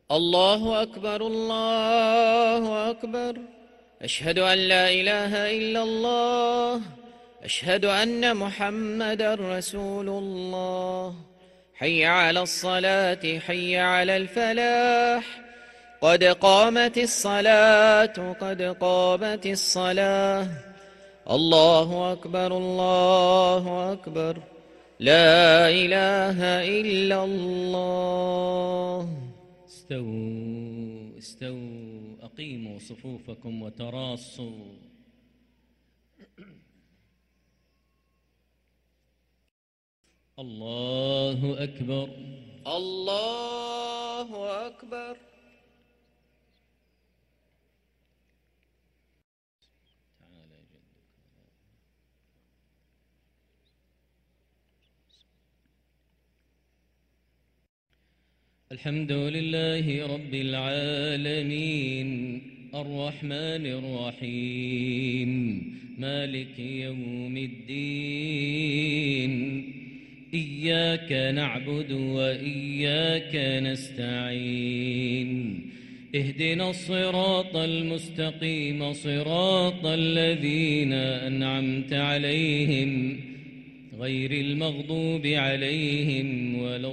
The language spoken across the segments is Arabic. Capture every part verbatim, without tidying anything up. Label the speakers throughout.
Speaker 1: الله أكبر الله أكبر. أشهد أن لا إله إلا الله. أشهد أن محمدًا رسول الله. حي على الصلاة حي على الفلاح. قد قامت الصلاة قد قامت الصلاة. الله أكبر الله أكبر. لا إله إلا الله.
Speaker 2: استووا استووا أقيموا صفوفكم وتراصوا. الله أكبر
Speaker 1: الله أكبر.
Speaker 2: الحمد لله رب العالمين الرحمن الرحيم مالك يوم الدين. إياك نعبد وإياك نستعين. اهدنا الصراط المستقيم صراط الذين أنعمت عليهم غير المغضوب عليهم ولا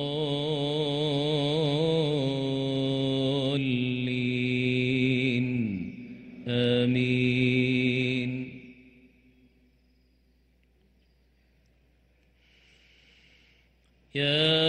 Speaker 2: الضالين آمين. يا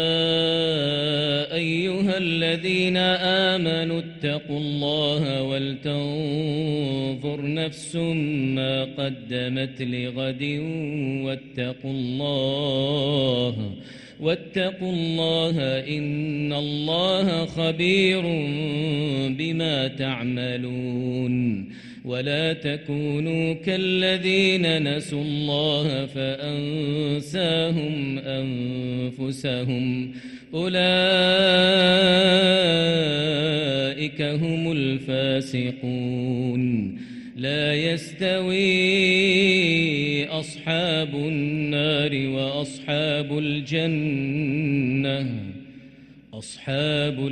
Speaker 2: أيها الذين آمنوا اتقوا الله ولتنظر نفس ما قدمت لغد واتقوا الله واتقوا الله إن الله خبير بما تعملون. ولا تكونوا كالذين نسوا الله فأنساهم أنفسهم أولئك هم الفاسقون. لا يستوي أصحاب النار وأصحاب الجنة أصحاب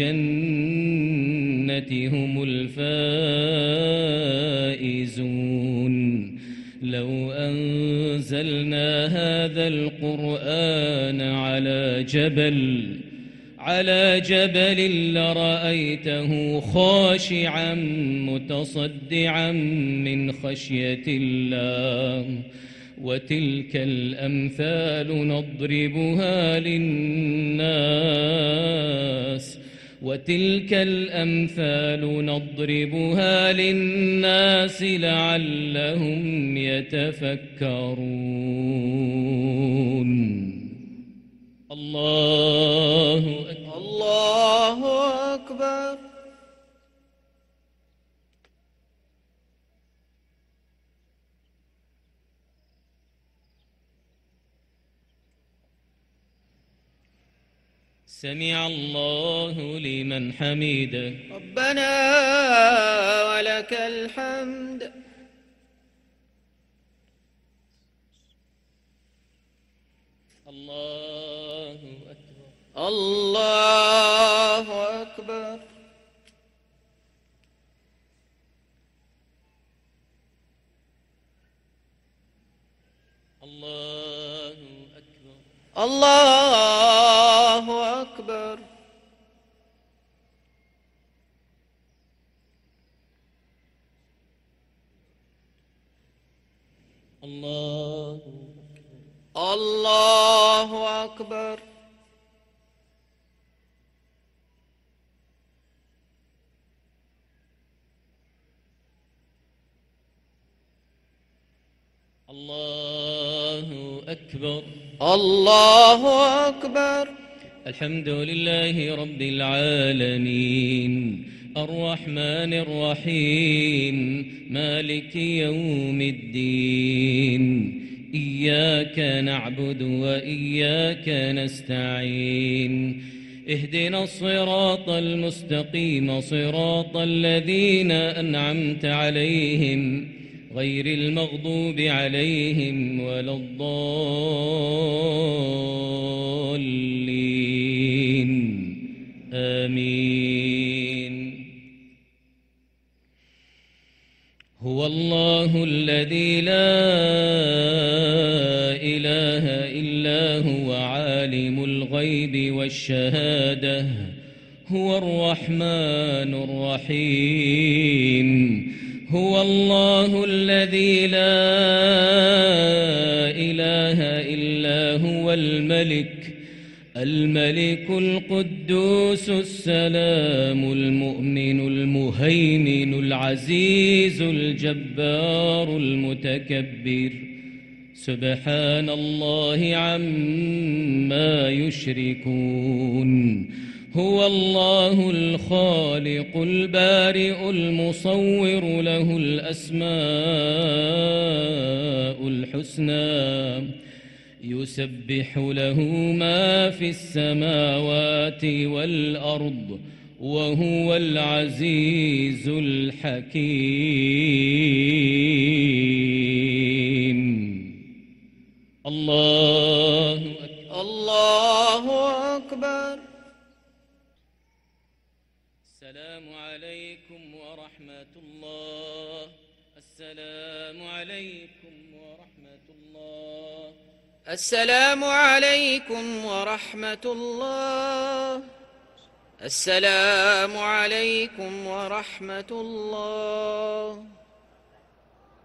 Speaker 2: الجنة هم الفائزون. لو أنزلنا هذا القرآن على جبل على جبل لرأيته خاشعا متصدعا من خشية الله. وتلك الأمثال نضربها للناس وتلك الأمثال نضربها للناس لعلهم يتفكرون. الله أكبر
Speaker 1: الله أكبر.
Speaker 2: سمع الله لمن حمده.
Speaker 1: ربنا ولك الحمد.
Speaker 2: الله أكبر
Speaker 1: الله أكبر.
Speaker 2: الله أكبر
Speaker 1: الله أكبر.
Speaker 2: الله
Speaker 1: الله أكبر.
Speaker 2: الله أكبر
Speaker 1: الله أكبر.
Speaker 2: الحمد لله رب العالمين الرحمن الرحيم مالك يوم الدين. إياك نعبد وإياك نستعين. اهدنا الصراط المستقيم صراط الذين أنعمت عليهم غير المغضوب عليهم ولا الضالين آمين. هو الله الذي لا إله إلا هو عالم الغيب والشهادة هو الرحمن الرحيم. هو الله الذي لا إله إلا هو الملك الملك القدوس السلام المؤمن المهيمن العزيز الجبار المتكبر سبحان الله عما يشركون. هو الله الخالق البارئ المصور له الأسماء الحسنى يسبح له ما في السماوات والأرض وهو العزيز الحكيم. الله أكبر.
Speaker 1: الله أكبر.
Speaker 2: السلام عليكم ورحمة الله. السلام عليكم ورحمة الله.
Speaker 1: السلام عليكم ورحمة الله. السلام عليكم ورحمة الله.